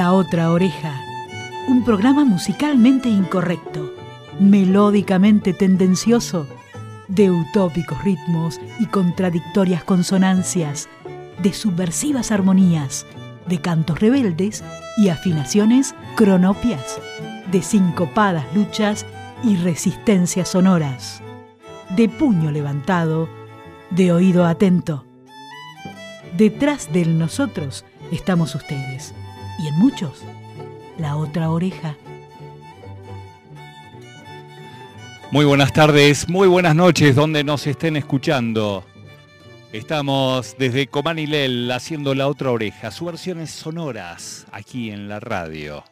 La Otra Oreja, un programa musicalmente incorrecto, melódicamente tendencioso, de utópicos ritmos y contradictorias consonancias, de subversivas armonías, de cantos rebeldes y afinaciones cronopias, de sincopadas luchas y resistencias sonoras, de puño levantado, de oído atento. Detrás del nosotros estamos ustedes, y en muchos, la otra oreja. Muy buenas tardes, muy buenas noches, donde nos estén escuchando. Estamos desde Comanilel haciendo La Otra Oreja, sus versiones sonoras aquí en la radio.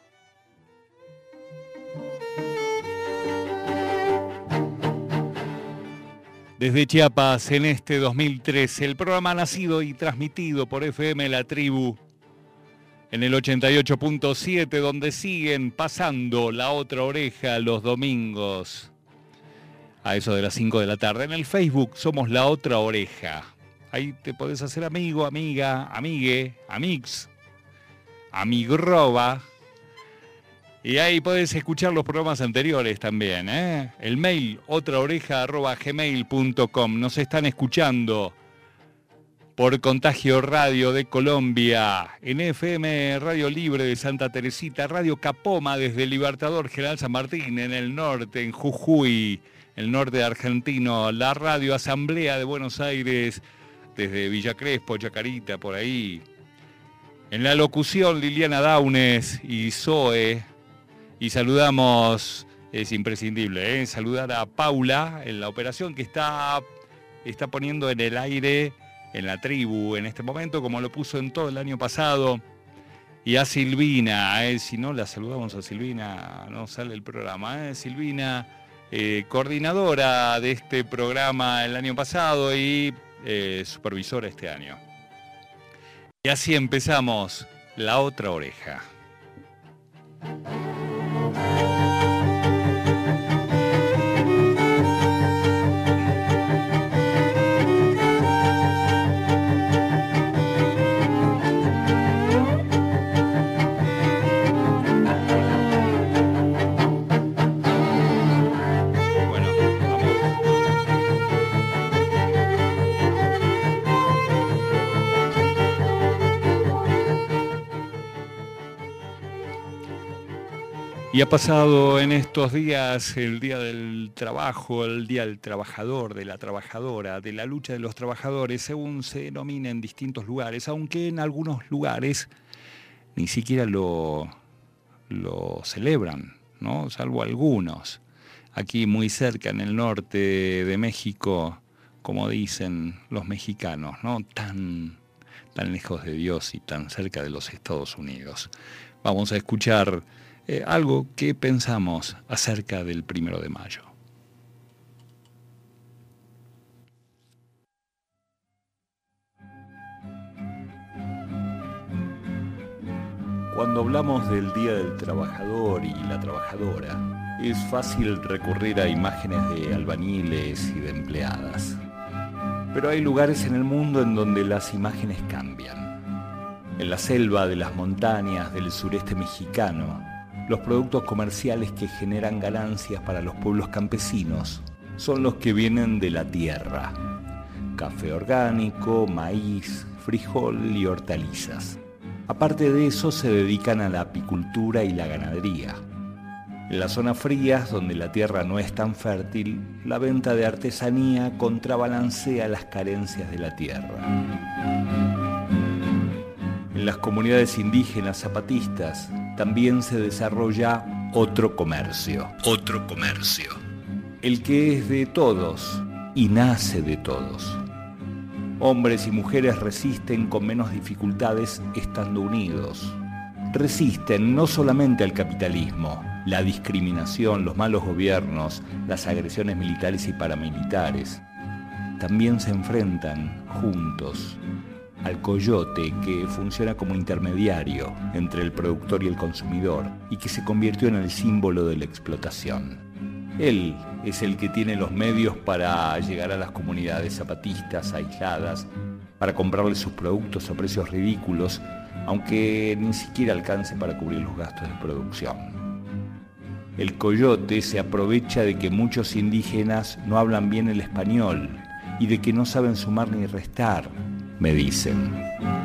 Desde Chiapas, en este 2013, el programa nacido y transmitido por FM La Tribu, en el 88.7, donde siguen pasando La Otra Oreja los domingos, a eso de las 5 de la tarde. En el Facebook somos La Otra Oreja. Ahí te podés hacer amigo, amiga, amigue, amix, amigroba. Y ahí podés escuchar los programas anteriores también, ¿eh? El mail, otraoreja@gmail.com. Nos están escuchando por Contagio Radio de Colombia, en FM Radio Libre de Santa Teresita, Radio Capoma desde el Libertador General San Martín, en el norte, en Jujuy, el norte argentino, la Radio Asamblea de Buenos Aires, desde Villa Crespo, Chacarita, por ahí. En la locución, Liliana Daunes y Zoe. Y saludamos, es imprescindible, saludar a Paula en la operación que está poniendo en el aire en la tribu en este momento, como lo puso en todo el año pasado. Y a Silvina, si no la saludamos a Silvina, no sale el programa. Silvina, coordinadora de este programa el año pasado y supervisora este año. Y así empezamos La Otra Oreja. Y ha pasado en estos días el Día del Trabajo, el Día del Trabajador, de la Trabajadora, de la lucha de los trabajadores, según se denomina en distintos lugares, aunque en algunos lugares ni siquiera lo celebran, ¿no? Salvo algunos. Aquí muy cerca, en el norte de México, como dicen los mexicanos, ¿no? Tan lejos de Dios y tan cerca de los Estados Unidos. Vamos a escuchar algo que pensamos acerca del 1 de mayo. Cuando hablamos del Día del Trabajador y la Trabajadora, es fácil recurrir a imágenes de albañiles y de empleadas. Pero hay lugares en el mundo en donde las imágenes cambian. En la selva de las montañas del sureste mexicano, los productos comerciales que generan ganancias para los pueblos campesinos son los que vienen de la tierra. Café orgánico, maíz, frijol y hortalizas. Aparte de eso, se dedican a la apicultura y la ganadería. En las zonas frías, donde la tierra no es tan fértil, la venta de artesanía contrabalancea las carencias de la tierra. En las comunidades indígenas zapatistas también se desarrolla otro comercio. El que es de todos y nace de todos. Hombres y mujeres resisten con menos dificultades estando unidos. Resisten no solamente al capitalismo, la discriminación, los malos gobiernos, las agresiones militares y paramilitares. También se enfrentan juntos al coyote, que funciona como intermediario entre el productor y el consumidor y que se convirtió en el símbolo de la explotación. Él es el que tiene los medios para llegar a las comunidades zapatistas aisladas, para comprarle sus productos a precios ridículos, aunque ni siquiera alcance para cubrir los gastos de producción. El coyote se aprovecha de que muchos indígenas no hablan bien el español y de que no saben sumar ni restar, me dicen.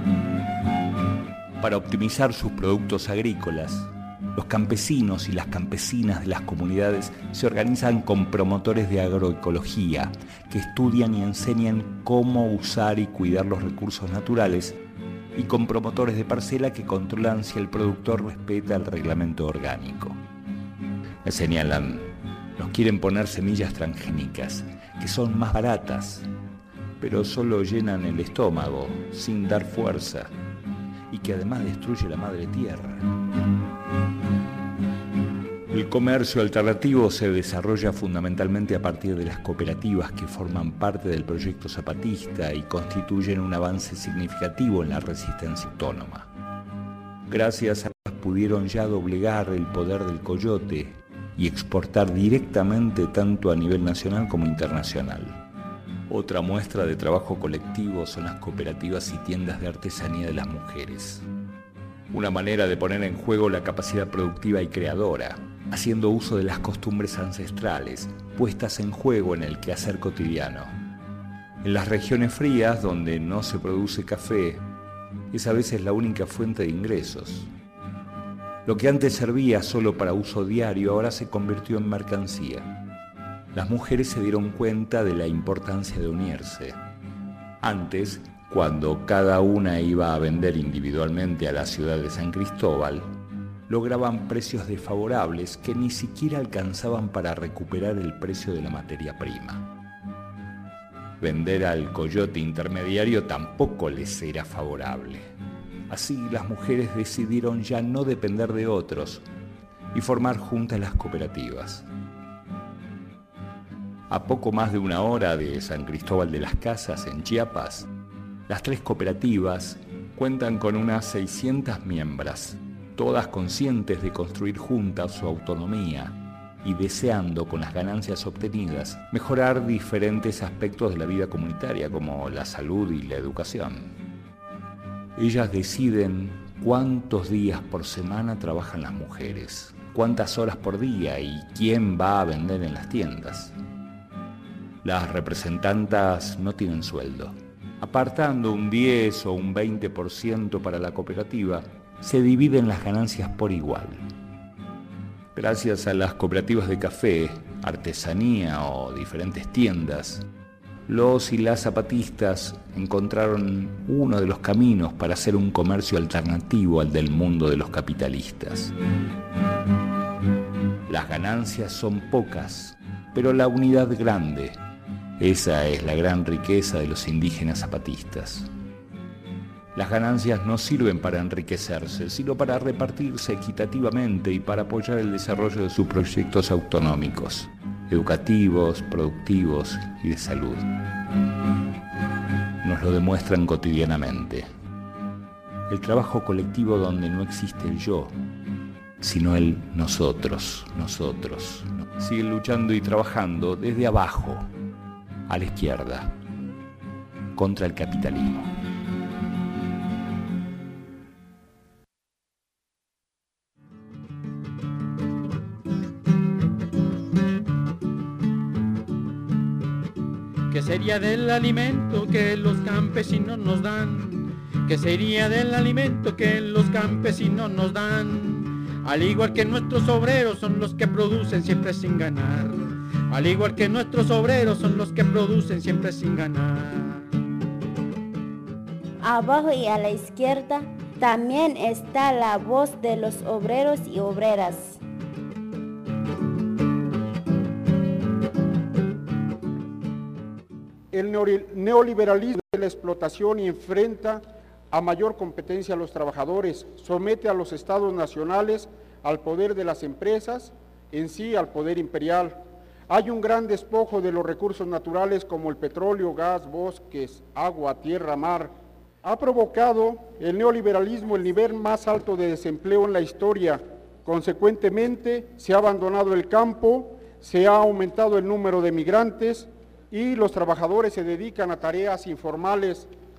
Para optimizar sus productos agrícolas, los campesinos y las campesinas de las comunidades se organizan con promotores de agroecología que estudian y enseñan cómo usar y cuidar los recursos naturales y con promotores de parcela que controlan si el productor respeta el reglamento orgánico. Me señalan, nos quieren poner semillas transgénicas, que son más baratas, pero solo llenan el estómago, sin dar fuerza, y que además destruye la madre tierra. El comercio alternativo se desarrolla fundamentalmente a partir de las cooperativas que forman parte del proyecto zapatista y constituyen un avance significativo en la resistencia autónoma. Gracias a ellas pudieron ya doblegar el poder del coyote y exportar directamente tanto a nivel nacional como internacional. Otra muestra de trabajo colectivo son las cooperativas y tiendas de artesanía de las mujeres. Una manera de poner en juego la capacidad productiva y creadora, haciendo uso de las costumbres ancestrales, puestas en juego en el quehacer cotidiano. En las regiones frías, donde no se produce café, es a veces la única fuente de ingresos. Lo que antes servía solo para uso diario, ahora se convirtió en mercancía. Las mujeres se dieron cuenta de la importancia de unirse. Antes, cuando cada una iba a vender individualmente a la ciudad de San Cristóbal, lograban precios desfavorables que ni siquiera alcanzaban para recuperar el precio de la materia prima. Vender al coyote intermediario tampoco les era favorable. Así las mujeres decidieron ya no depender de otros y formar juntas las cooperativas. A poco más de una hora de San Cristóbal de las Casas, en Chiapas, las 3 cooperativas cuentan con unas 600 miembros, todas conscientes de construir juntas su autonomía y deseando, con las ganancias obtenidas, mejorar diferentes aspectos de la vida comunitaria, como la salud y la educación. Ellas deciden cuántos días por semana trabajan las mujeres, cuántas horas por día y quién va a vender en las tiendas. Las representantas no tienen sueldo. Apartando un 10 o un 20% para la cooperativa, se dividen las ganancias por igual. Gracias a las cooperativas de café, artesanía o diferentes tiendas, los y las zapatistas encontraron uno de los caminos para hacer un comercio alternativo al del mundo de los capitalistas. Las ganancias son pocas, pero la unidad grande. Esa es la gran riqueza de los indígenas zapatistas. Las ganancias no sirven para enriquecerse, sino para repartirse equitativamente y para apoyar el desarrollo de sus proyectos autonómicos, educativos, productivos y de salud. Nos lo demuestran cotidianamente. El trabajo colectivo donde no existe el yo, sino el nosotros. Siguen luchando y trabajando desde abajo, a la izquierda, contra el capitalismo. ¿Qué sería del alimento que los campesinos nos dan? ¿Qué sería del alimento que los campesinos nos dan? Al igual que nuestros obreros son los que producen siempre sin ganar. Al igual que nuestros obreros son los que producen siempre sin ganar. Abajo y a la izquierda también está la voz de los obreros y obreras. El neoliberalismo de la explotación enfrenta a mayor competencia a los trabajadores, somete a los estados nacionales al poder de las empresas, en sí al poder imperial. Hay un gran despojo de los recursos naturales como el petróleo, gas, bosques, agua, tierra, mar. Ha provocado el neoliberalismo el nivel más alto de desempleo en la historia. Consecuentemente, se ha abandonado el campo, se ha aumentado el número de migrantes y los trabajadores se dedican a tareas informales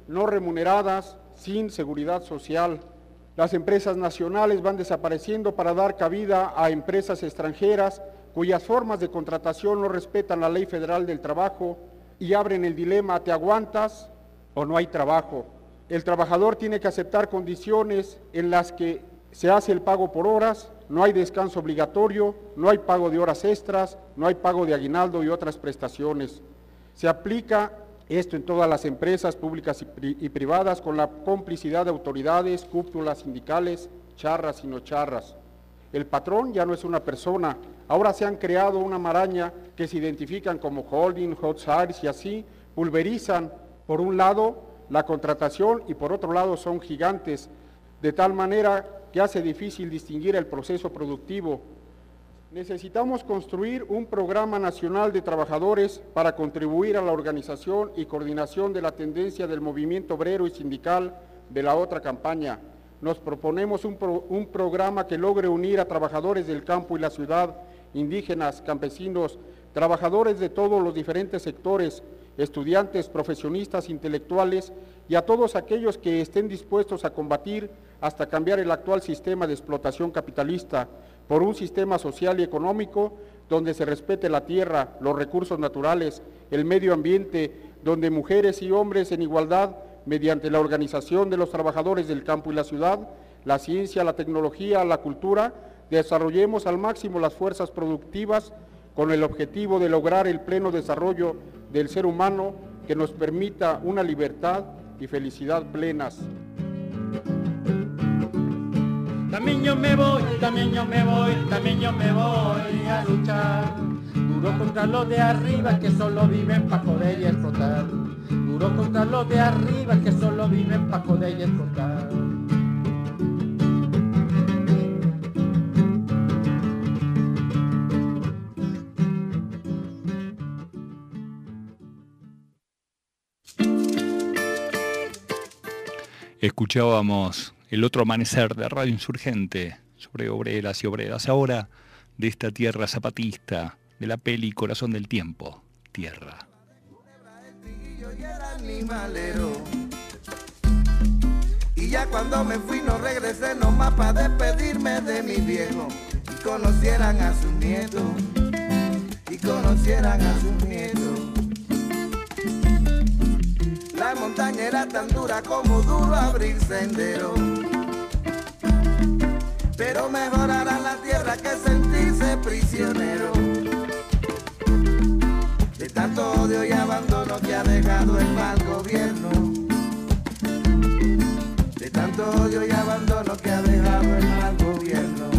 no remuneradas, sin seguridad social. Las empresas nacionales van desapareciendo para dar cabida a empresas extranjeras cuyas formas de contratación no respetan la Ley Federal del Trabajo y abren el dilema: ¿te aguantas o no hay trabajo? El trabajador tiene que aceptar condiciones en las que se hace el pago por horas, no hay descanso obligatorio, no hay pago de horas extras, no hay pago de aguinaldo y otras prestaciones. Se aplica esto en todas las empresas públicas y privadas con la complicidad de autoridades, cúpulas sindicales, charras y no charras. El patrón ya no es una persona, ahora se han creado una maraña que se identifican como holding, hot sites y así pulverizan por un lado la contratación y por otro lado son gigantes, de tal manera que hace difícil distinguir el proceso productivo. Necesitamos construir un programa nacional de trabajadores para contribuir a la organización y coordinación de la tendencia del movimiento obrero y sindical de la otra campaña. Nos proponemos un programa que logre unir a trabajadores del campo y la ciudad, indígenas, campesinos, trabajadores de todos los diferentes sectores, estudiantes, profesionistas, intelectuales y a todos aquellos que estén dispuestos a combatir hasta cambiar el actual sistema de explotación capitalista por un sistema social y económico donde se respete la tierra, los recursos naturales, el medio ambiente, donde mujeres y hombres en igualdad, mediante la organización de los trabajadores del campo y la ciudad, la ciencia, la tecnología, la cultura, desarrollemos al máximo las fuerzas productivas con el objetivo de lograr el pleno desarrollo del ser humano que nos permita una libertad y felicidad plenas. También yo me voy, también yo me voy, también yo me voy a luchar. Duro contra los de arriba que solo viven pa' joder y explotar. Duro contra los de arriba que solo viven pa' joder y explotar. Escuchábamos El Otro Amanecer de Radio Insurgente sobre obreras y obreras, ahora de esta tierra zapatista, de la peli Corazón del Tiempo, Tierra. Y ya cuando me fui no regresé nomás para despedirme de mi viejo y conocieran a sus nietos, y conocieran a sus nietos. La montaña era tan dura como duro abrir sendero, pero mejor hará la tierra que sentirse prisionero de tanto odio y abandono que ha dejado el mal gobierno, de tanto odio y abandono que ha dejado el mal gobierno.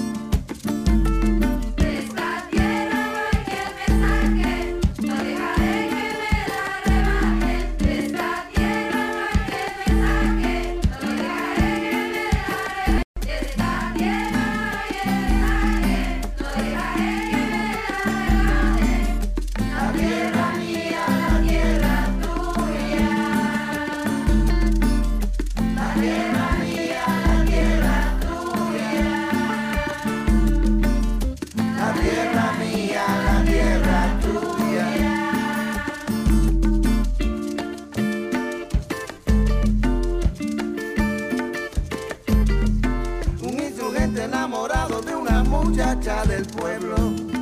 Del pueblo,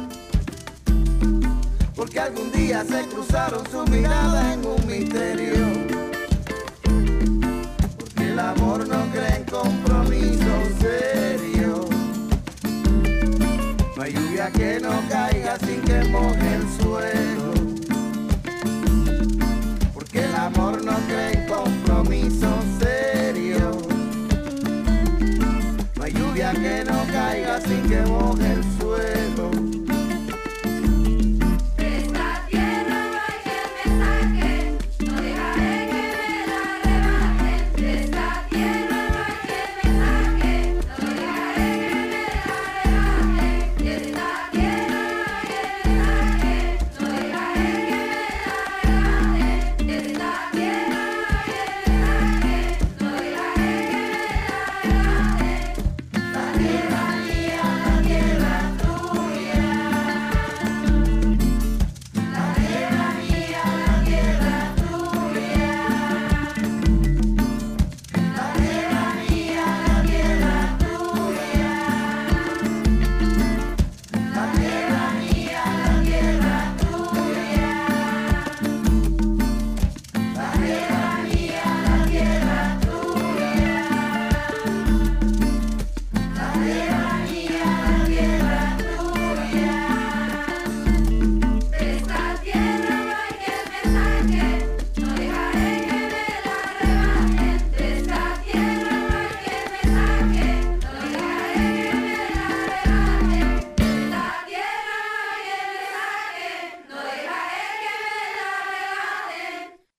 porque algún día se cruzaron su mirada en un misterio, porque el amor no cree en compromiso serio, no hay lluvia que no caiga sin que moje el suelo, porque el amor no cree en compromiso serio, no hay lluvia que no caiga sin que moje el suelo. De esta tierra no hay quien me saque.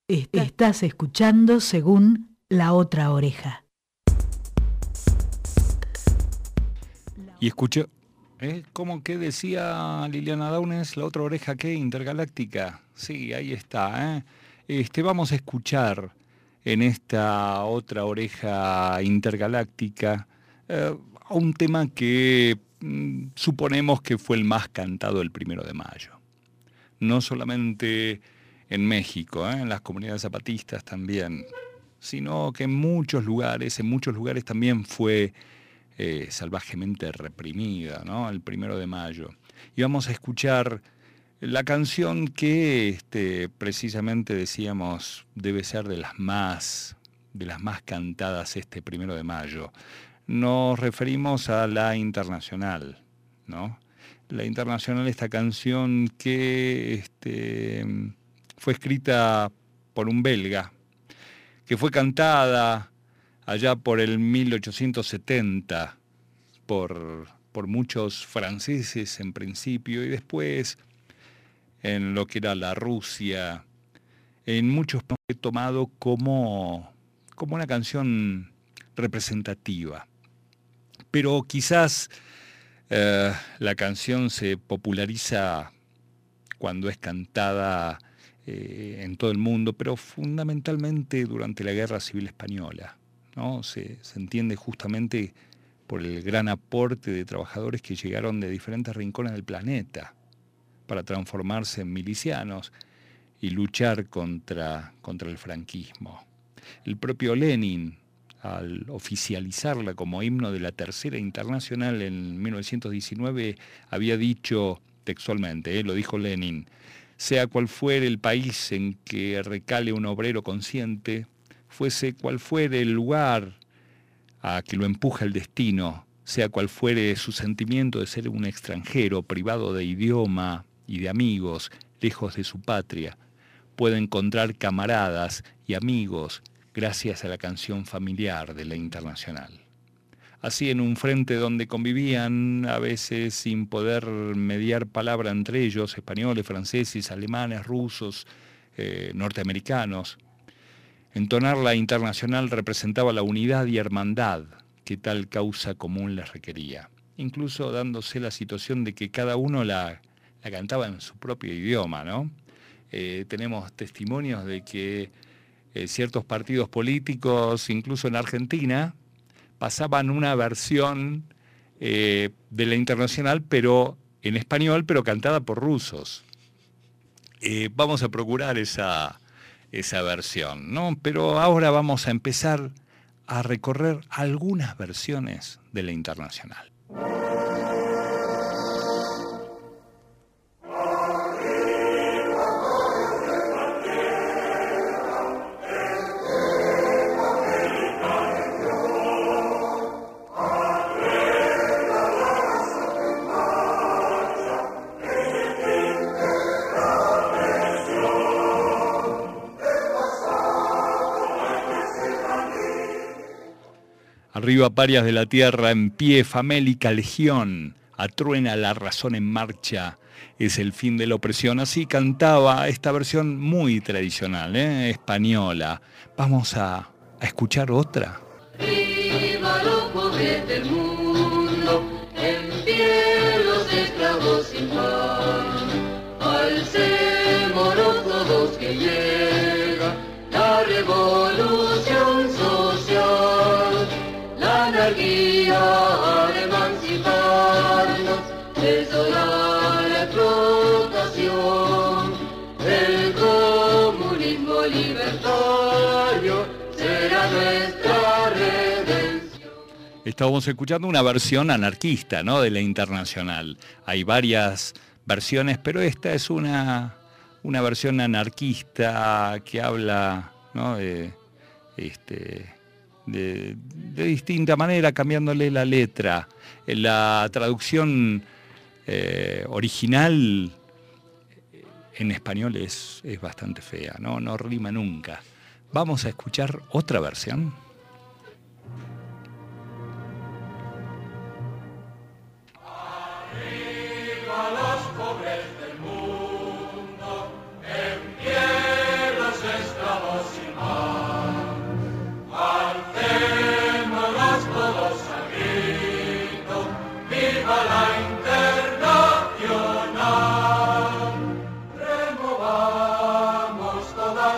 Estás escuchando según La Otra Oreja. Y escucho, ¿cómo que decía Liliana Daunes? ¿La otra oreja qué? ¿Intergaláctica? Sí, ahí está. Vamos a escuchar en esta otra oreja intergaláctica a un tema que suponemos que fue el más cantado el 1 de mayo. No solamente en México, en las comunidades zapatistas también, sino que en muchos lugares también fue salvajemente reprimida, ¿no? El 1 de mayo. Y vamos a escuchar la canción que precisamente decíamos debe ser de las más cantadas este 1 de mayo. Nos referimos a La Internacional, ¿no? La Internacional, esta canción que fue escrita por un belga, que fue cantada allá por el 1870 por muchos franceses en principio y después en lo que era la Rusia, en muchos fue tomado como una canción representativa. Pero quizás la canción se populariza cuando es cantada en todo el mundo, pero fundamentalmente durante la Guerra Civil Española, ¿no? Se entiende justamente por el gran aporte de trabajadores que llegaron de diferentes rincones del planeta para transformarse en milicianos y luchar contra el franquismo. El propio Lenin, al oficializarla como himno de la Tercera Internacional en 1919, había dicho textualmente, lo dijo Lenin: sea cual fuere el país en que recale un obrero consciente, fuese cual fuere el lugar a que lo empuja el destino, sea cual fuere su sentimiento de ser un extranjero privado de idioma y de amigos, lejos de su patria, puede encontrar camaradas y amigos gracias a la canción familiar de La Internacional. Así, en un frente donde convivían, a veces sin poder mediar palabra entre ellos, españoles, franceses, alemanes, rusos, norteamericanos, entonar La Internacional representaba la unidad y hermandad que tal causa común les requería, incluso dándose la situación de que cada uno la cantaba en su propio idioma, ¿no? Tenemos testimonios de que ciertos partidos políticos, incluso en Argentina, pasaban una versión de La Internacional, pero en español, pero cantada por rusos. Vamos a procurar esa versión, ¿no? Pero ahora vamos a empezar a recorrer algunas versiones de La Internacional. Arriba parias de la tierra, en pie, famélica legión, atruena la razón en marcha, es el fin de la opresión. Así cantaba esta versión muy tradicional, española. Vamos a escuchar otra. Viva los pobres del mundo, en pie los esclavos sin pan. Alcémonos todos que llega la revolución social. La anarquía ha de emanciparnos de toda la explotación. El comunismo libertario será nuestra redención. Estábamos escuchando una versión anarquista, ¿no?, de La Internacional. Hay varias versiones, pero esta es una versión anarquista que habla, ¿no?, de distinta manera, cambiándole la letra. La traducción original en español es bastante fea, no rima nunca. Vamos a escuchar otra versión. Arriba los pobres del mundo, en pie los esclavos.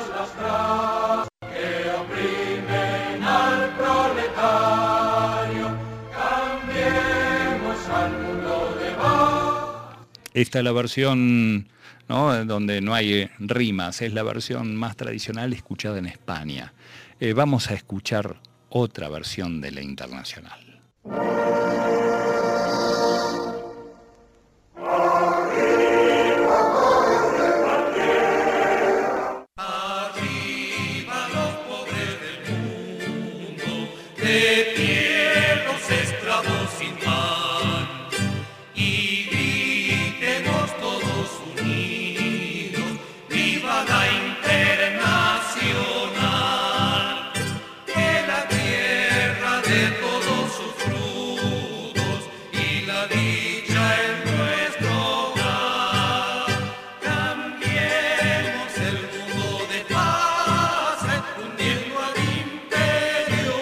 todas las trampas que oprimen al proletario. Cambiemos al mundo de va. Esta es la versión, ¿no?, donde no hay rimas, es la versión más tradicional escuchada en España. Vamos a escuchar otra versión de la internacional. De pie los esclavos sin pan y gritemos todos unidos, viva la internacional, que la tierra de todos sus frutos y la dicha es nuestro hogar. Cambiemos el mundo de paz, hundiendo al imperio.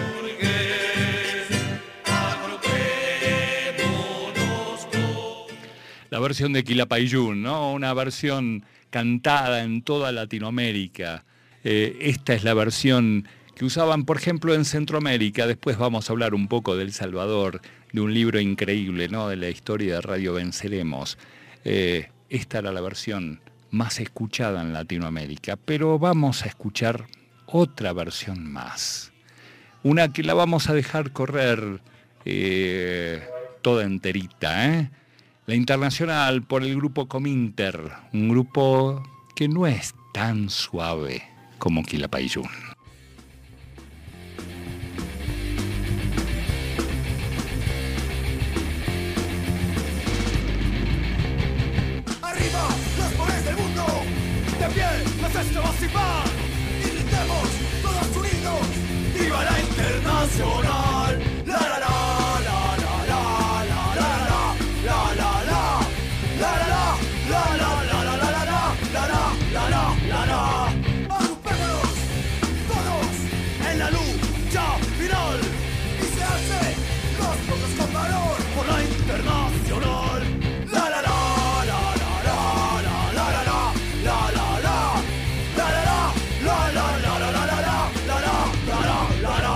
La versión de Quilapayún, ¿no? Una versión cantada en toda Latinoamérica. Esta es la versión que usaban, por ejemplo, en Centroamérica. Después vamos a hablar un poco de El Salvador, de un libro increíble, ¿no?, de la historia de Radio Venceremos. Esta era la versión más escuchada en Latinoamérica, pero vamos a escuchar otra versión más. Una que la vamos a dejar correr toda enterita, ¿eh? La internacional por el grupo Cominter, un grupo que no es tan suave como Quilapayún. Arriba, los poderes del mundo, de pie, los esclavos sin pan, y gritemos todos unidos, viva la internacional, la la la. Agrupémonos todos en la lucha final y se hace los pocos con valor por la internacional. La la la la la la la la la la la la la la la la la la la.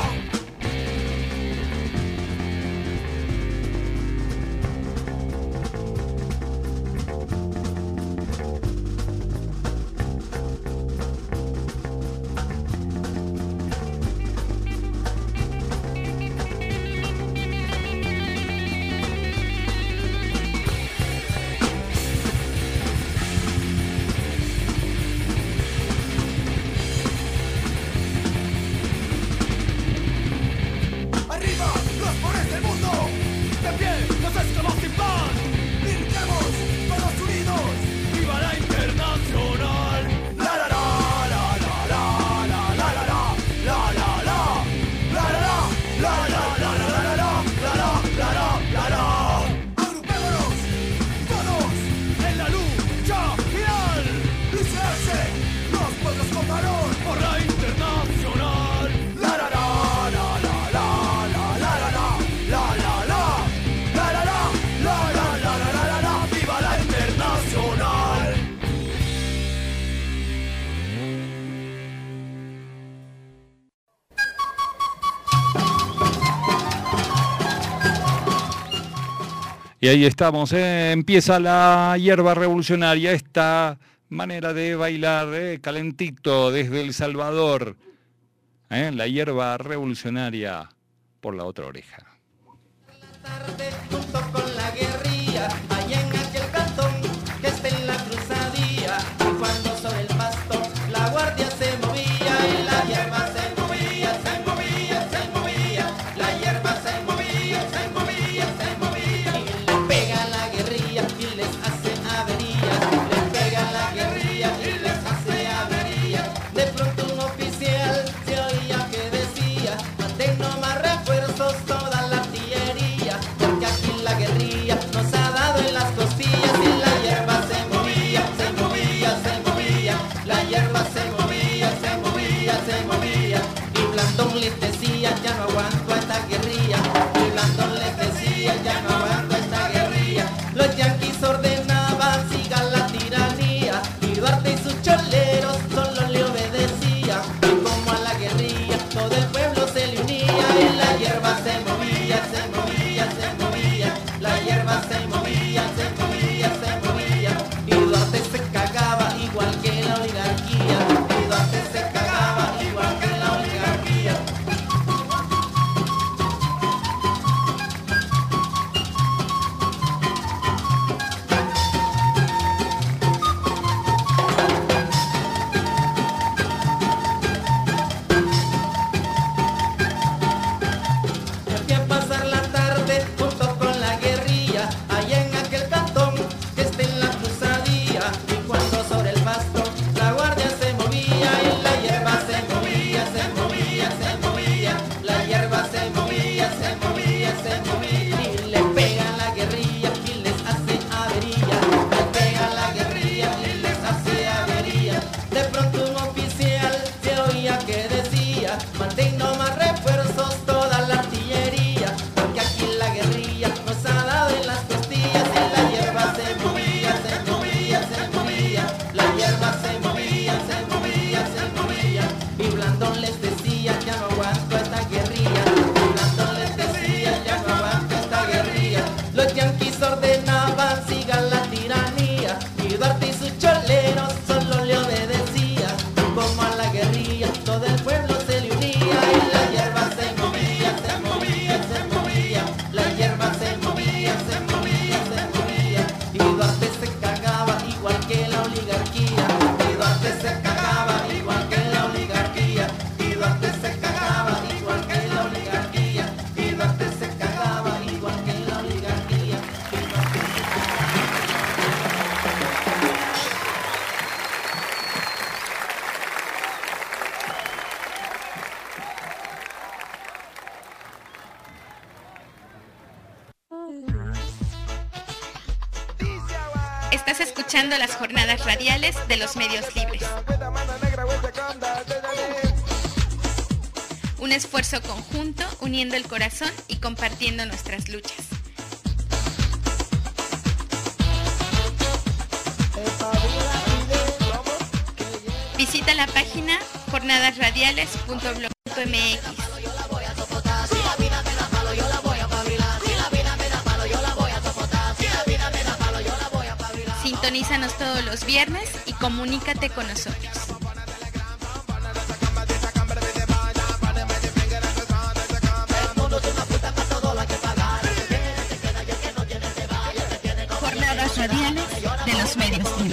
Arriba, los poderes del mundo, de pie, los esclavos sin pan, y gritemos todos unidos, viva la internacional. La la la la la la la la la la la la la la la la. Agrupémonos todos en la lucha final y se hace los pueblos con valor por la internacional. La la la la la la la la la la la la la la la la la la, viva la internacional. Y ahí estamos, empieza la hierba revolucionaria, esta manera de bailar calentito desde El Salvador. La hierba revolucionaria por la otra oreja. Tarde, junto con la guerrilla, allá en aquel cantón que está en la cruzadilla, y cuando sobre el pasto la guardia se movía y la hierba se movía, se movía, se movía, la hierba se movía, se movía, se movía, y le pega la guerrilla y les hace averías, le pega la guerrilla y les hace averías. De pronto un oficial se oía que decía: manden no más refuerzos, toda la artillería, porque aquí la guerrilla nos ha dado en las costillas y la hierba se movía, se movía, se movía, la hierba se movía, se movía, se movía, y Blandón les decía: ya no aguanto esta guerrilla, y Blandón les decía: ya no aguanto esta guerrilla. Los yanquis ordenaban: sigan la tiranía, y Duarte y sus choleros son los Estás escuchando las jornadas radiales de los medios libres. Un esfuerzo conjunto uniendo el corazón y compartiendo nuestras luchas. Visita la página jornadasradiales.blog.mx. Sintonízanos todos los viernes y comunícate con nosotros. Jornadas radiales de los medios libres.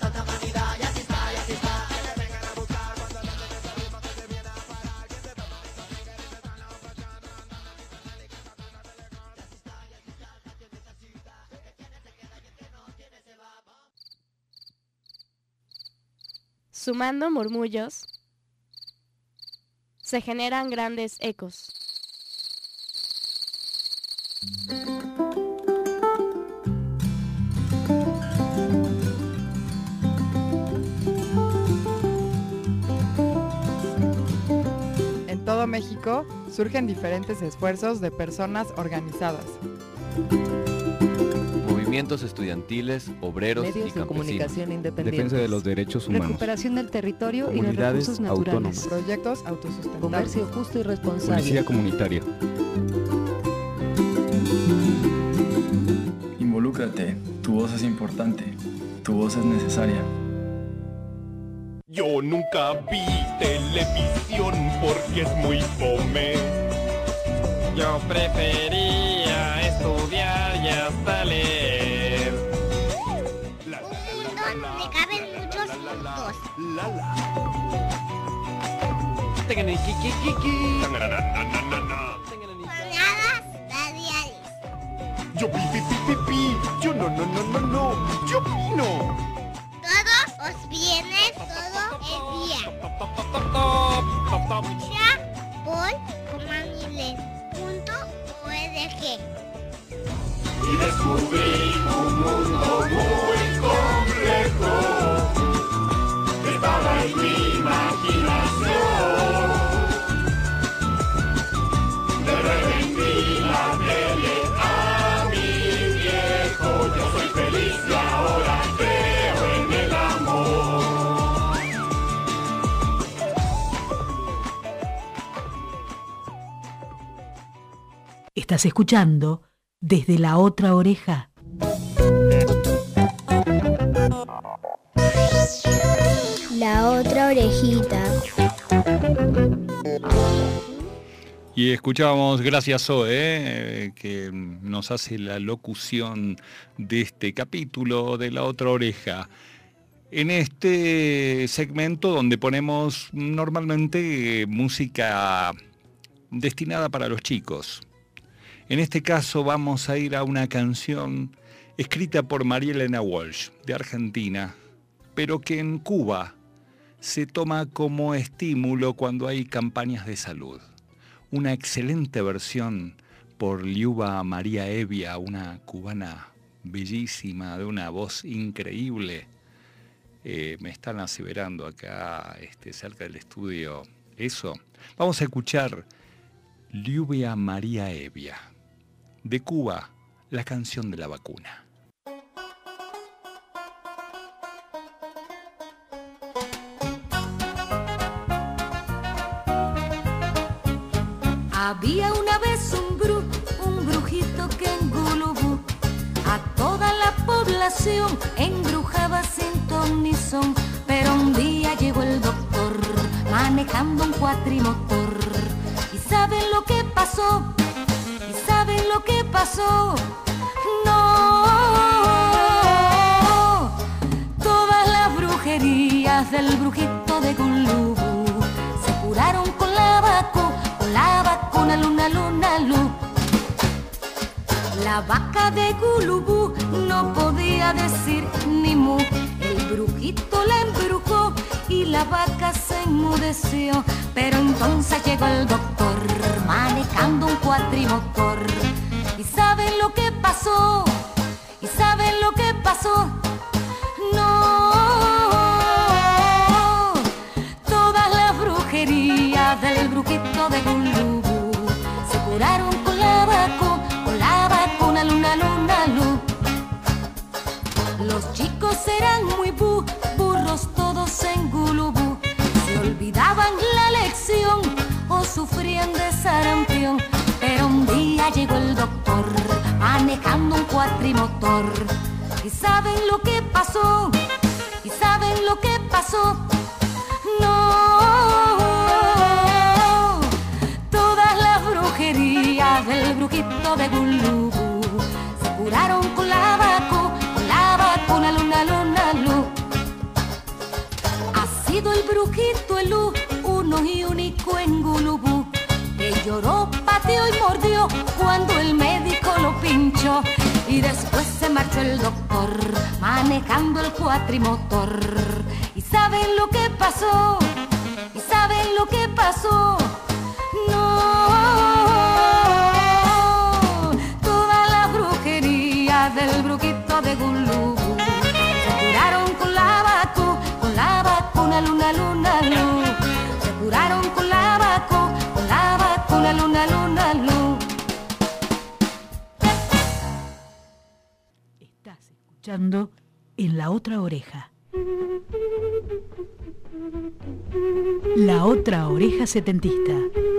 Sumando murmullos, se generan grandes ecos. En todo México surgen diferentes esfuerzos de personas organizadas. Movimientos estudiantiles, obreros medios y campesinos. de comunicación independientes. Defensa de los derechos humanos. Recuperación del territorio y los Comunidades recursos naturales. autónomas. Proyectos autosustentables. Comercio justo y responsable. Policía comunitaria. Involúcrate. Tu voz es importante. Tu voz es necesaria. Yo nunca vi televisión porque es muy fome. Yo prefería estudiar y hasta leer. Un mundo donde caben muchos mundos. Jornadas radiales. Yo pi. Yo no. Yo opino. Todos os viene todo el día. Escucha por comaniles.org. Y descubrí un mundo muy complejo que estaba en mi imaginación. Le revendí la tele a mi viejo. Yo soy feliz y ahora creo en el amor. Estás escuchando Desde la Otra Oreja. La otra orejita. Y escuchábamos, gracias Zoe, que nos hace la locución de este capítulo de La Otra Oreja. En este segmento donde ponemos normalmente música destinada para los chicos. En este caso vamos a ir a una canción escrita por María Elena Walsh, de Argentina, pero que en Cuba se toma como estímulo cuando hay campañas de salud. Una excelente versión por Liuba María Evia, una cubana bellísima, de una voz increíble. Me están aseverando acá cerca del estudio eso. Vamos a escuchar Liuba María Evia. De Cuba, la canción de la vacuna. Había una vez un brujito que en Gulubú a toda la población embrujaba sin ton ni son. Pero un día llegó el doctor manejando un cuatrimotor. ¿Y saben lo que pasó? ¿Y saben lo que pasó? No, todas las brujerías del brujito de Gulubú se curaron con la vacuna, luna, lu. La vaca de Gulubú no podía decir ni mu. El brujito la embrujó y la vaca se enmudeció. Pero entonces llegó el doctor manejando un cuatrimotor. ¿Y saben lo que pasó? ¿Y saben lo que pasó? daban la lección o sufrían de sarampión. Pero un día llegó el doctor manejando un cuatrimotor. ¿Y saben lo que pasó? ¿Y saben lo que pasó? No, todas las brujerías del brujito de Gulubú se curaron con la vacuna, luna, luna, luna. Ha sido el brujito el uno y único en Gulubú, que lloró, pateó y mordió cuando el médico lo pinchó. Y después se marchó el doctor manejando el cuatrimotor. ¿Y saben lo que pasó? ¿Y saben lo que pasó? No, todas las brujerías del brujito de Gulubú se curaron con la vacuna, luna, luna, luna. Se curaron con la vacuna, luna, luna, luna. Estás escuchando En la Otra Oreja. La Otra Oreja setentista.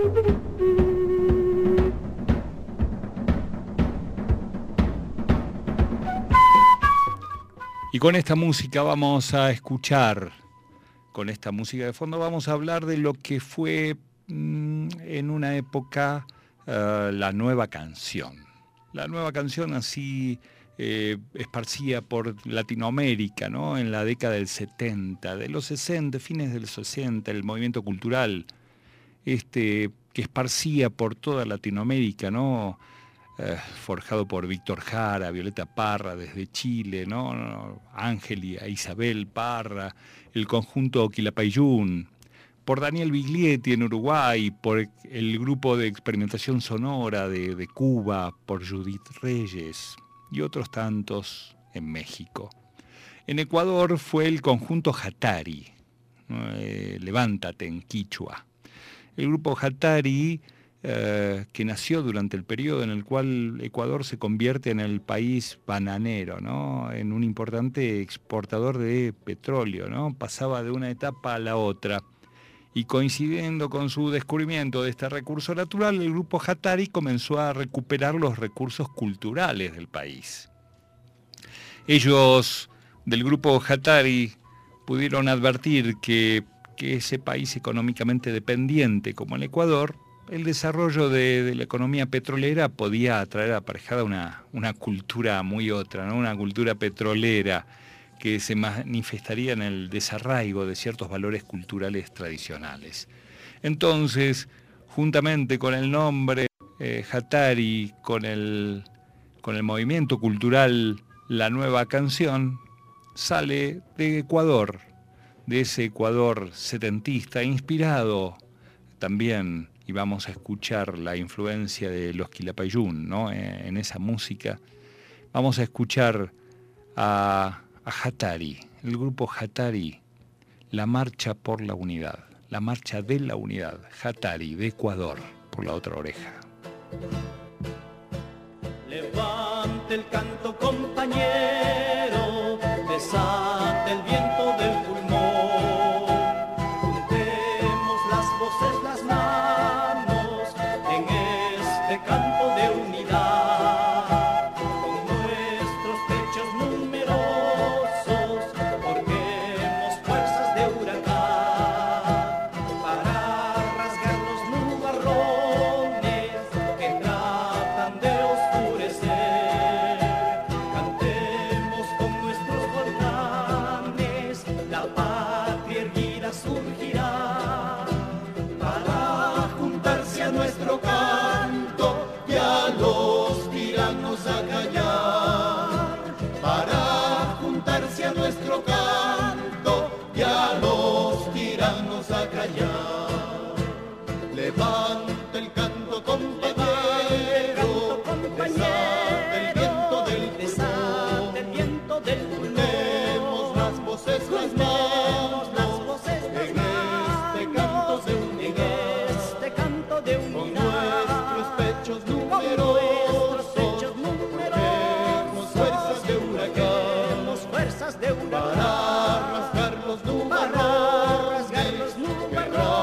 Y con esta música vamos a escuchar, con esta música de fondo vamos a hablar de lo que fue en una época la nueva canción. La nueva canción así esparcía por Latinoamérica, ¿no? En la década del 70, de los 60, fines de los 60, el movimiento cultural que esparcía por toda Latinoamérica, ¿no? Forjado por Víctor Jara, Violeta Parra desde Chile, ¿no? Ángelia, Isabel Parra, el conjunto Quilapayún, por Daniel Biglietti en Uruguay, por el grupo de experimentación sonora de Cuba, por Judith Reyes y otros tantos en México. En Ecuador fue el conjunto Jatari, Levántate en quichua. El grupo Jatari, que nació durante el periodo en el cual Ecuador se convierte en el país bananero, ¿no? En un importante exportador de petróleo, ¿no? Pasaba de una etapa a la otra. Y coincidiendo con su descubrimiento de este recurso natural, el grupo Jatari comenzó a recuperar los recursos culturales del país. Ellos, del grupo Jatari, pudieron advertir que ese país económicamente dependiente como el Ecuador, el desarrollo de la economía petrolera podía traer aparejada una cultura muy otra, ¿no? Una cultura petrolera que se manifestaría en el desarraigo de ciertos valores culturales tradicionales. Entonces, juntamente con el nombre Jatari, con el movimiento cultural La Nueva Canción, sale de Ecuador, de ese Ecuador setentista, inspirado también, y vamos a escuchar la influencia de los Quilapayún, ¿no? En esa música. Vamos a escuchar a Jatari, el grupo Jatari, la marcha por la unidad, la marcha de la unidad, Jatari de Ecuador, por La Otra Oreja. Levante el canto, compañero, desate el viento del pulmón, juntemos las voces, las manos en este canto de unidad, con nuestros pechos numerosos, forjemos fuerzas de huracán, para rasgar los nubarrones que tratan de oscurecer. Cantemos con nuestros volcanes, la patria erguida surgirá, para juntarse a nuestro canto y a los tiranos a callar, para juntarse a nuestro canto y a los tiranos a callar. Levanta el canto, compañero, desate el viento del pulmón, unemos las voces, las manos, en este canto de unidad, con nuestros pechos numerosos, forjemos fuerzas de huracán, para rasgar los nubarrones que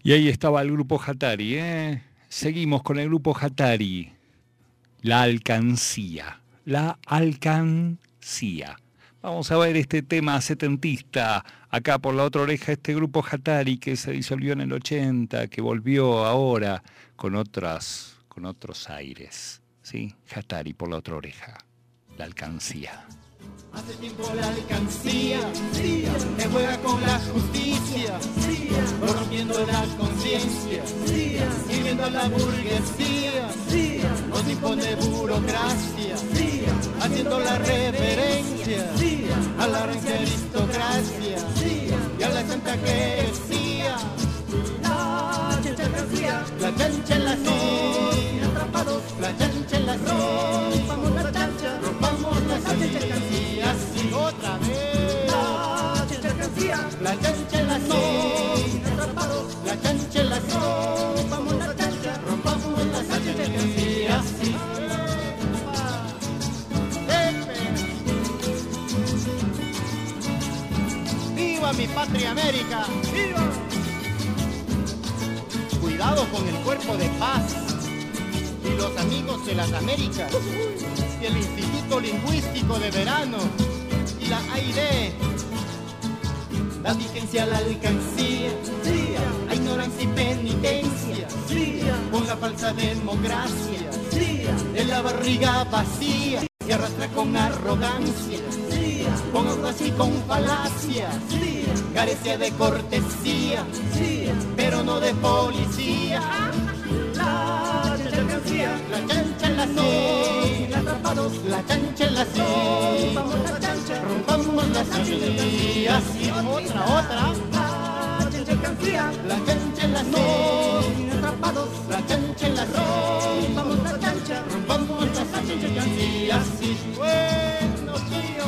Y ahí estaba el grupo Hattari, ¿eh? Seguimos con el grupo Hattari. La alcancía. La alcancía. Vamos a ver este tema setentista, acá por la otra oreja, este grupo Hattari que se disolvió en el 80, que volvió ahora con otros aires. ¿Sí? Hattari por la otra oreja. La alcancía. Hace tiempo la alcancía me juega con la justicia, corrompiendo la conciencia, sirviendo a la burguesía, nos impone burocracia, haciendo la reverencia a la rancia aristocracia y a la santa que decía la chancha en la silla, atrapados, la chancha en la silla, rompamos la chancha, rompamos la silla. Otra vez la chancha en la silla, atrapados, la chancha en la silla, rompamos la chancha, rompamos la silla, así. ¡Viva mi patria América! ¡Viva! Cuidado con el cuerpo de paz y los amigos de las Américas y el Instituto Lingüístico de Verano y la AID, la vigencia, la alcancía, la ignorancia y penitencia, con la falsa democracia, de la barriga vacía, se arrastra con arrogancia, con aguas y con falacia, carecia de cortesía, pero no de policía. La chancha en la silla, atrapados, la chancha en la silla, rompamos la silla, así, otra, la chancha en la silla, atrapados, la chancha en la silla, rompamos la silla, así, bueno, tío,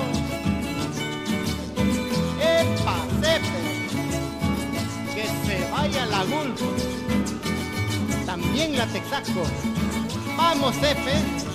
epa, sepe, que se vaya la Gulf. También la Texaco. Vamos, Efe.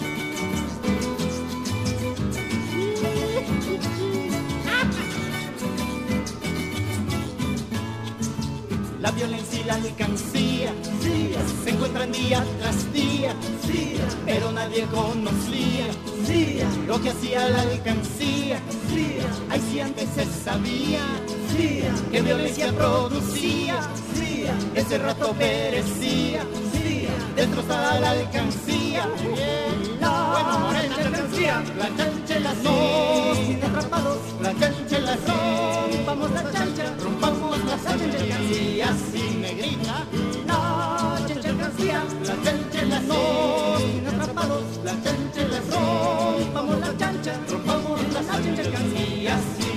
La violencia y la alcancía se encuentran día tras día, pero nadie conocía lo que hacía la alcancía. Ay, si antes se sabía que violencia producía, ese rato perecía, destrozada la alcancía. Bueno, morena, la alcancía, la chancha en la silla, atrapados, la chancha en la silla, rompamos la chancha, rompamos la silla, así, negrita, la chancha alcancía, la chancha en la silla, atrapados, la chancha en la silla, rompamos la chancha, rompamos la chancha alcancía, así.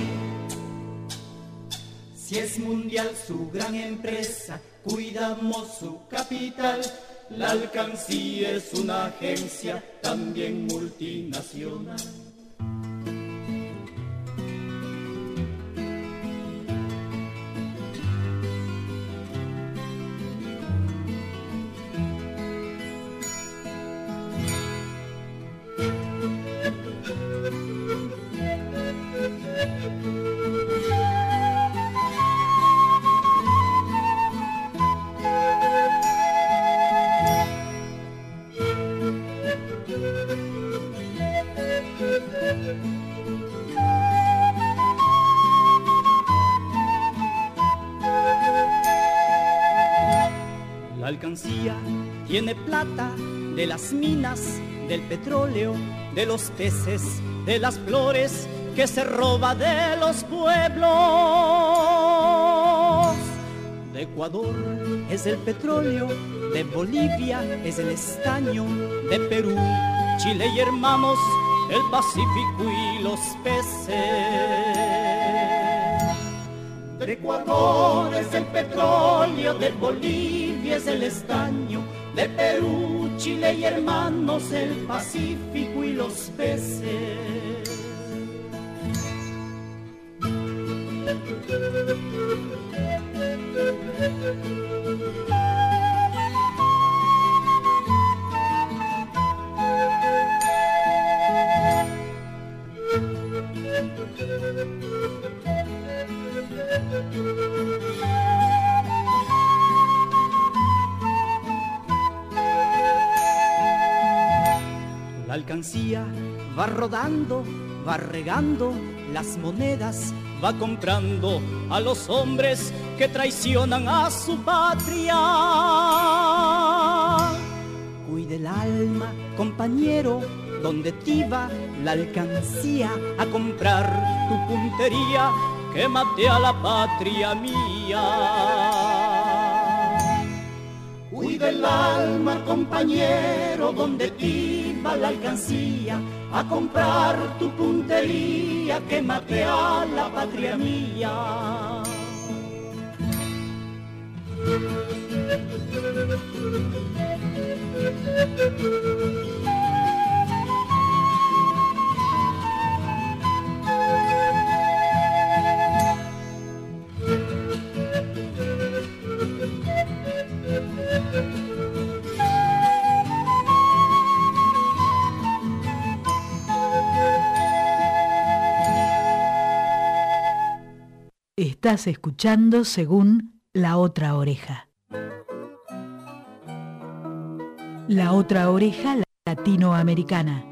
Si es mundial su gran empresa, cuidamos su capital. La alcancía es una agencia también multinacional. La alcancía tiene plata de las minas, del petróleo, de los peces, de las flores que se roba de los pueblos. De Ecuador es el petróleo, de Bolivia es el estaño, de Perú, Chile y hermanos, el Pacífico y los peces. De Ecuador es el petróleo, de Bolivia es el estaño, de Perú, Chile y hermanos, el Pacífico y los peces. va rodando, va regando las monedas, va comprando a los hombres que traicionan a su patria. Cuide el alma, compañero, donde te va la alcancía a comprar tu puntería que mate a la patria mía. Cuida el alma, compañero, donde te va la alcancía a comprar tu puntería que mate a la patria mía. Estás escuchando Según La Otra Oreja. La Otra Oreja Latinoamericana.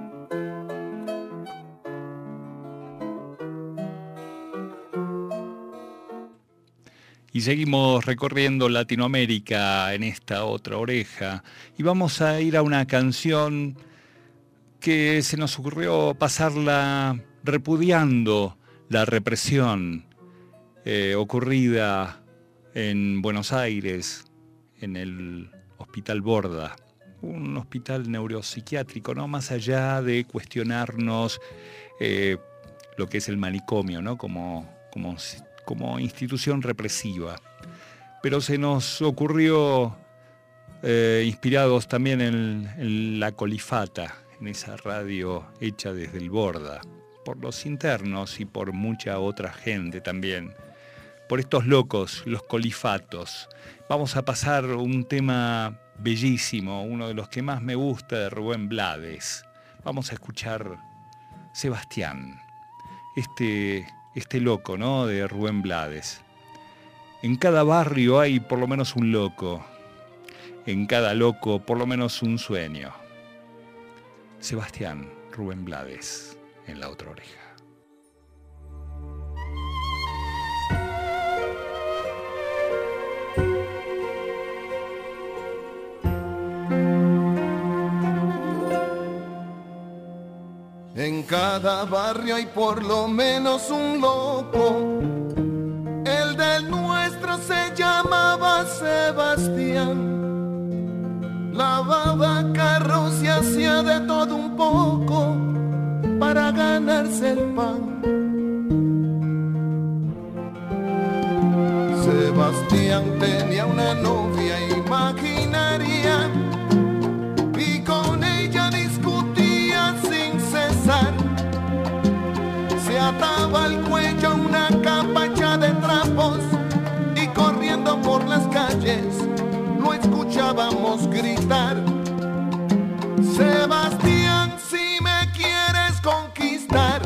Y seguimos recorriendo Latinoamérica en esta Otra Oreja. Y vamos a ir a una canción que se nos ocurrió pasarla repudiando la represión ocurrida en Buenos Aires, en el Hospital Borda, un hospital neuropsiquiátrico, ¿no? Más allá de cuestionarnos lo que es el manicomio, ¿no? como institución represiva. Pero se nos ocurrió, inspirados también en La Colifata, en esa radio hecha desde el Borda, por los internos y por mucha otra gente también, por estos locos, los colifatos. Vamos a pasar un tema bellísimo, uno de los que más me gusta, de Rubén Blades. Vamos a escuchar Sebastián, este loco, ¿no?, de Rubén Blades. En cada barrio hay por lo menos un loco, en cada loco por lo menos un sueño. Sebastián, Rubén Blades, en La Otra Oreja. En cada barrio hay por lo menos un loco. El del nuestro se llamaba Sebastián. Lavaba carros y hacía de todo un poco para ganarse el pan. Sebastián tenía una novia imaginaria y con ella discutía sin cesar. Se ataba al cuello una capacha de trapos y corriendo por las calles lo escuchábamos gritar: Sebastián, si me quieres conquistar,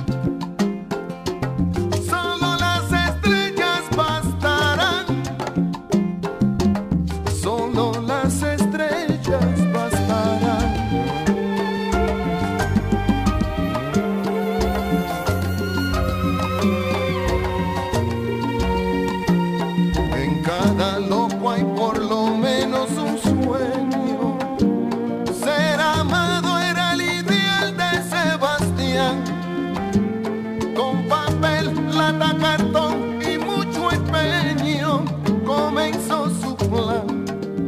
solo las estrellas bastarán. Solo las estrellas bastarán. En cada loco hay por lo menos un sueño. Ser amado era el ideal de Sebastián. Con papel, lata, cartón y mucho empeño comenzó su plan.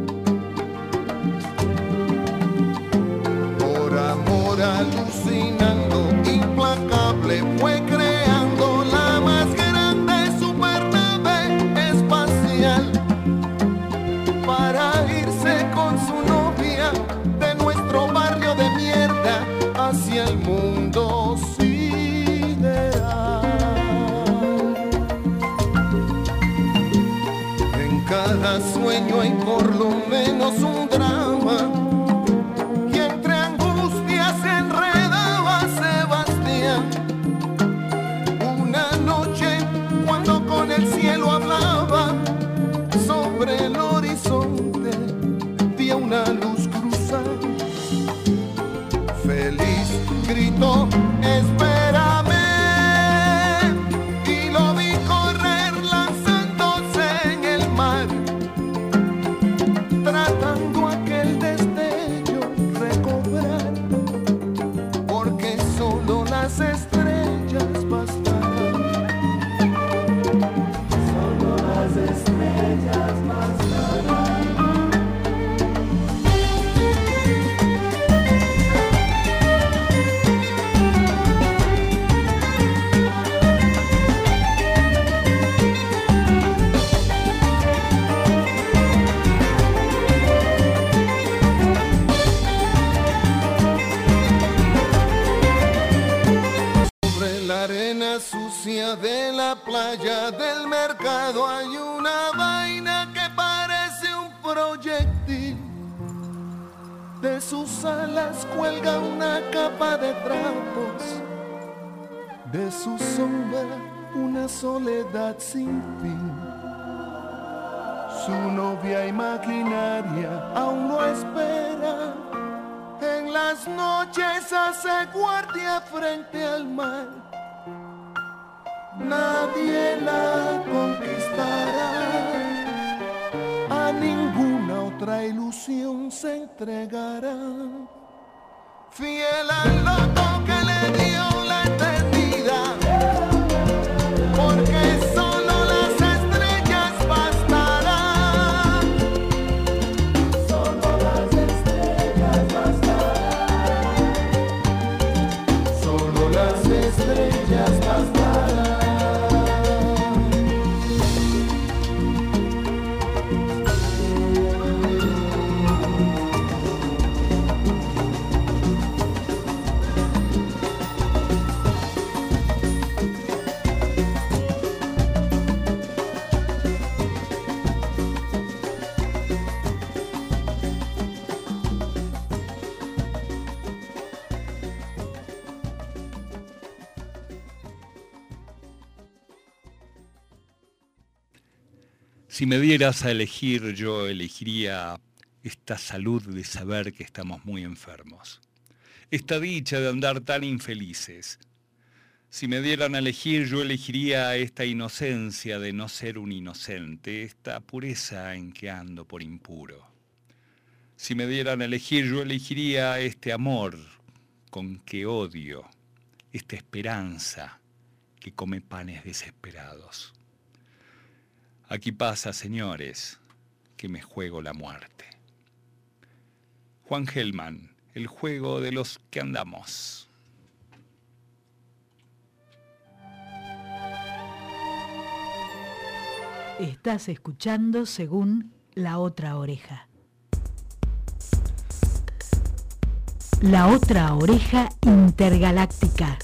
Por amor alucinando, implacable, fue creando la más grande supernave espacial para irse con su novia de nuestro barrio de mierda hacia el mundo sideral. En cada sueño hay por lo menos un drama y entre angustias se enredaba Sebastián. Una noche cuando con el cielo hablaba, sobre el horizonte vi una luz cruzar. Feliz la playa del mercado hay una vaina que parece un proyectil. De sus alas cuelga una capa de trapos, de su sombra una soledad sin fin. Su novia imaginaria aún lo espera. En las noches hace guardia frente al mar. Nadie la conquistará. A ninguna otra ilusión se entregará. Fiel al loco que le dio la eternidad. Porque solo las estrellas bastarán. Solo las estrellas bastarán. Solo las estrellas bastarán. Si me dieras a elegir, yo elegiría esta salud de saber que estamos muy enfermos, esta dicha de andar tan infelices. Si me dieran a elegir, yo elegiría esta inocencia de no ser un inocente, esta pureza en que ando por impuro. Si me dieran a elegir, yo elegiría este amor con que odio, esta esperanza que come panes desesperados. Aquí pasa, señores, que me juego la muerte. Juan Gelman, el juego de los que andamos. Estás escuchando según La Otra Oreja. La Otra Oreja Intergaláctica.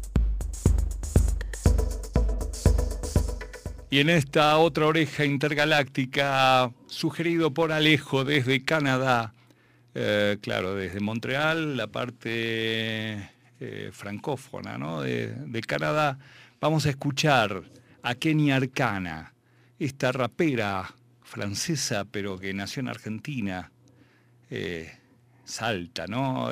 Y en esta otra oreja intergaláctica, sugerido por Alejo desde Canadá, claro, desde Montreal, la parte francófona, ¿no? de Canadá, vamos a escuchar a Kenny Arcana, esta rapera francesa, pero que nació en Argentina, Salta, ¿no?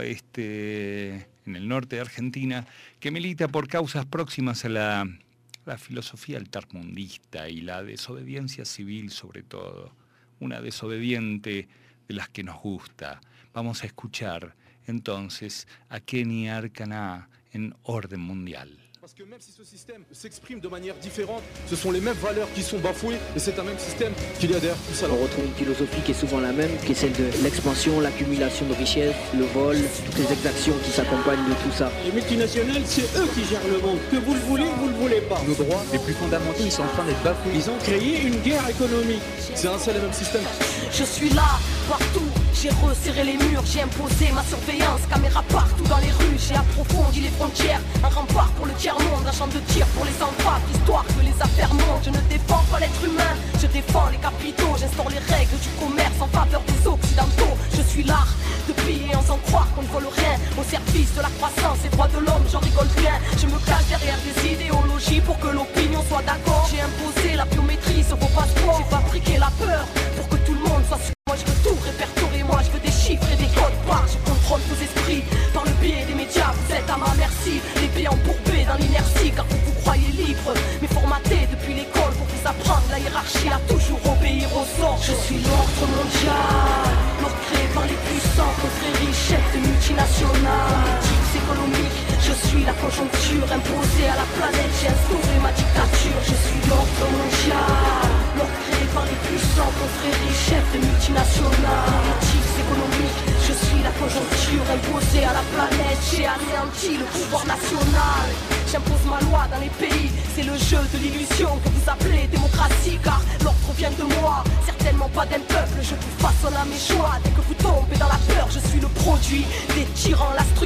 En el norte de Argentina, que milita por causas próximas a la filosofía altermundista y la desobediencia civil sobre todo, una desobediente de las que nos gusta. Vamos a escuchar entonces a Kenny Arcana en Orden Mundial. Parce que même si ce système s'exprime de manière différente, ce sont les mêmes valeurs qui sont bafouées et c'est un même système qu'il y a derrière tout ça. On retrouve une philosophie qui est souvent la même, qui est celle de l'expansion, l'accumulation de richesses, le vol, toutes les exactions qui s'accompagnent de tout ça. Les multinationales, c'est eux qui gèrent le monde. Que vous le voulez pas. Nos droits les plus fondamentaux, ils sont en train d'être bafoués. Ils ont créé une guerre économique. C'est un seul et même système. Je suis là, partout, j'ai resserré les murs, j'ai imposé ma surveillance, caméra partout dans les rues, j'ai approfondi les frontières, un rempart pour le tiers-monde, un champ de tir pour les enfants, histoire que les affaires montent. Je ne défends pas l'être humain, je défends les capitaux, j'instaure les règles du commerce en faveur des occidentaux. Je suis l'art de piller en sans croire qu'on ne vole rien, au service de la croissance et droits de l'homme, j'en rigole bien. Je me cache derrière des idéologies pour que l'opinion soit d'accord. J'ai imposé la biométrie sur vos passeports, j'ai fabriqué la peur pour que tout le monde soit sûr. Moi je veux tout répertorier, moi je veux des chiffres et des codes barres. Je contrôle vos esprits par le biais des médias, vous êtes à ma merci. Les pieds embourbés dans l'inertie car vous vous croyez libre, mais formaté depuis l'école pour vous apprendre la hiérarchie à toujours obéir aux ordres. Je suis l'ordre mondial, l'ordre créé par les puissants, confréries, chefs de multinationales, politiques économiques. Je suis la conjoncture imposée à la planète, j'ai instauré ma dictature. Je suis l'ordre mondial, l'ordre créé par les puissants, confréries, chefs de multinationales, politiques économiques. Je suis la conjoncture imposée à la planète, j'ai anéanti le pouvoir national. J'impose ma loi dans les pays, c'est le jeu de l'illusion que vous appelez démocratie. Car l'ordre vient de moi, certainement pas d'un peuple. Je vous façonne à mes choix, dès que vous tombez dans la peur, je suis le produit des tyrans. La structure qui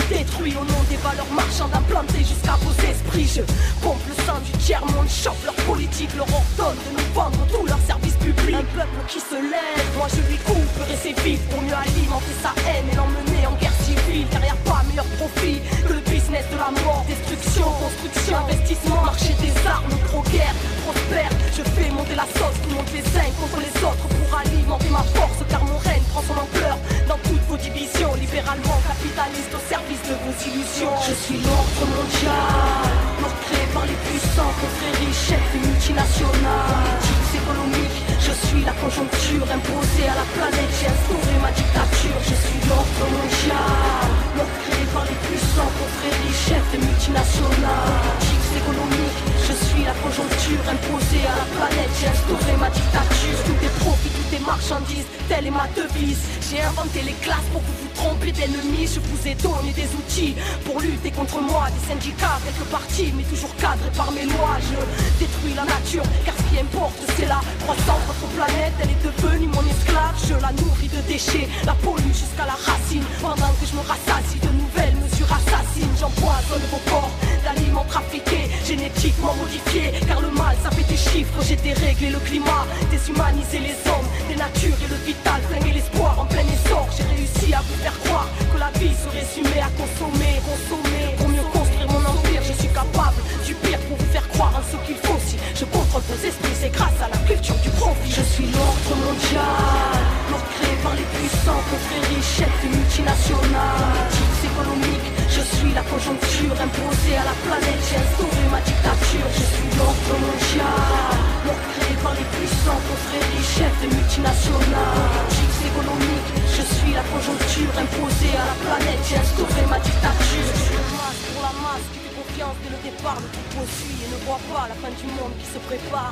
détruis au nom des valeurs marchandes implantées jusqu'à vos esprits. Je pompe le sang du tiers-monde, chope leur politique, leur ordonne de nous vendre tous leurs services publics. Un peuple qui se lève, moi je lui couperai ses vies pour mieux alimenter sa haine et l'emmener en guerre civile. Car y a pas meilleur profit que le business de la mort. Destruction, construction, investissement, marché des armes, pro-guerre, prospère. Je fais monter la sauce, tout monte les uns contre les autres pour alimenter ma force. Car mon règne prend son ampleur dans toutes vos divisions. Libéralement capitaliste au service de vos illusions. Je suis l'ordre mondial, l'ordre créé par les puissants, confréries, chefs et multinationales. Politiques économiques, je suis la conjoncture imposée à la planète. J'ai instauré ma dictature. Je suis l'ordre mondial, l'ordre créé par les puissants, confréries, chefs et multinationales. Politiques économiques, je suis la conjoncture imposée à la planète. J'ai instauré ma dictature. Tout est profit, tout est marchandise, telle est ma devise. J'ai inventé les classes pour que vous tromper d'ennemis. Je vous ai donné des outils pour lutter contre moi. Des syndicats, quelques partis, mais toujours cadrés par mes lois. Je détruis la nature, car ce qui importe c'est la croissance. Votre planète, elle est devenue mon esclave. Je la nourris de déchets, la pollue jusqu'à la racine. Pendant que je me rassasie de nouvelles mesures assassines. J'empoisonne vos corps d'aliments trafiqués, génétiquement modifiés. Car le mal, ça fait des chiffres. J'ai déréglé le climat, déshumanisé les hommes, dénaturé le vital, flingué l'espoir en plein essor. J'ai réussi à vous faire croire que la vie se résumait à consommer, consommer. Pour mieux construire mon empire, je suis capable du pire pour vous faire croire en ce qu'il faut. Si je contrôle vos esprits, c'est grâce à la culture du profit. Je suis l'ordre mondial, l'ordre créé par les puissants, confréries, chefs et multinationales. Politiques économiques, je suis la conjoncture imposée à la planète. J'ai instauré ma dictature. Je suis l'ordre mondial, l'ordre créé par les puissants, confréries, chefs et multinationales. Politiques économiques, je suis la conjoncture imposée à la planète. J'ai instauré ma dictature. Je suis le masque pour la masse qui fait confiance dès le départ. Le troupeau suit et ne voit pas la fin du monde qui se prépare.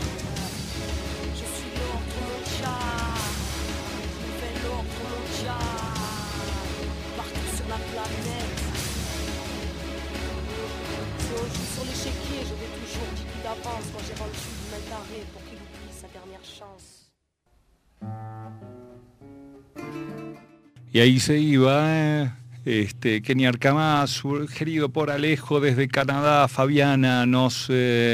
Je suis l'ordre mondial, nouvel ordre mondial, partout sur la planète. Si on joue sur l'échiquier, je vais toujours 10 coups d'avance quand j'ai rendu une main d'arrêt pour qu'il oublie sa dernière chance. Y ahí se iba, Kenny Arcamá, sugerido por Alejo desde Canadá. Fabiana nos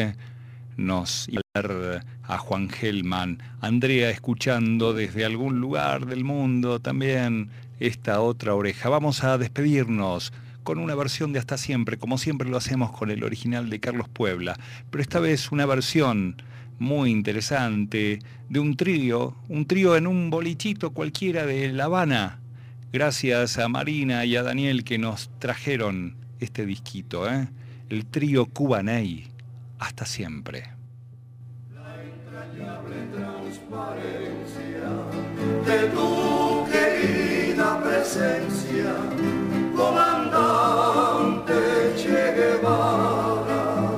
a Juan Gelman. Andrea escuchando desde algún lugar del mundo también esta otra oreja. Vamos a despedirnos con una versión de Hasta Siempre, como siempre lo hacemos con el original de Carlos Puebla, pero esta vez una versión muy interesante de un trío en un bolichito cualquiera de La Habana. Gracias a Marina y a Daniel que nos trajeron este disquito, el trío Cubaney, Hasta Siempre. La entrañable transparencia de tu querida presencia, comandante Che Guevara.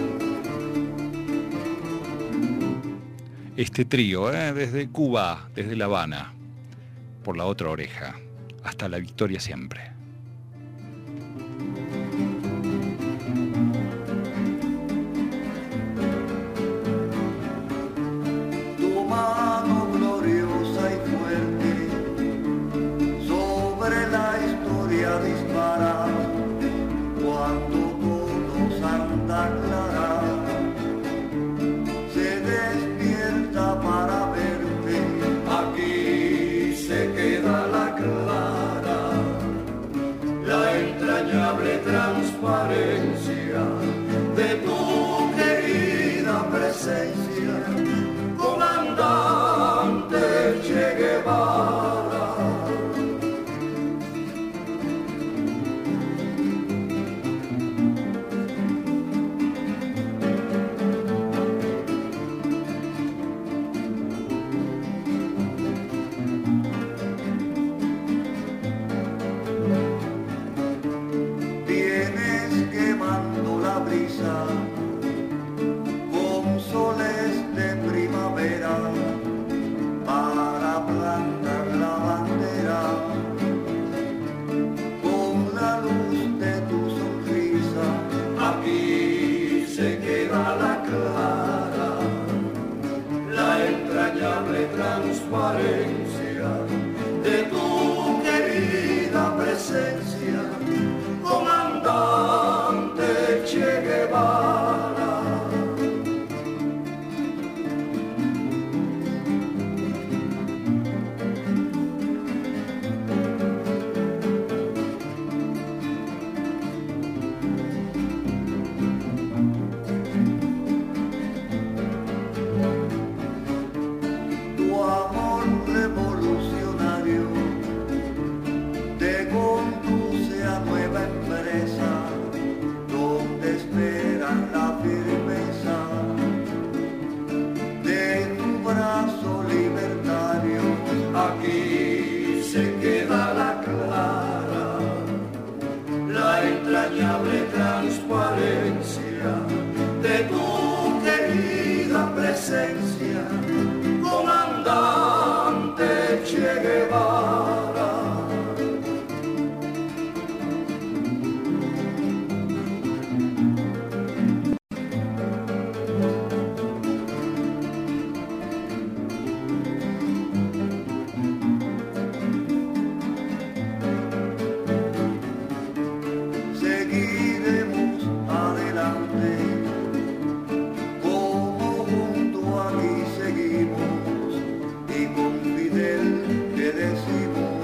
Este trío, desde Cuba, desde La Habana, por la otra oreja. Hasta la victoria siempre. Tu mano gloriosa y fuerte sobre la historia dispara, cuando todo Santa Clara se despierta para verte. Aquí se queda la clara, la entrañable transparencia de tu querida presencia, comandante Che Guevara. Vienes quemando la brisa con soles de primavera para plantar la bandera, con la luz de tu sonrisa. Aquí se queda la clara, la entrañable transparencia de tu querida presencia. presencia, comandante Che Guevara. Seguiremos adelante, como junto aquí seguimos, y con Fidel que decimos,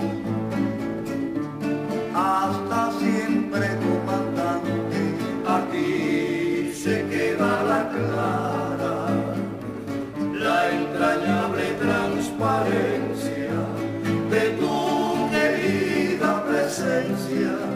hasta siempre comandante, aquí se queda la clara, la entrañable transparencia de tu querida presencia.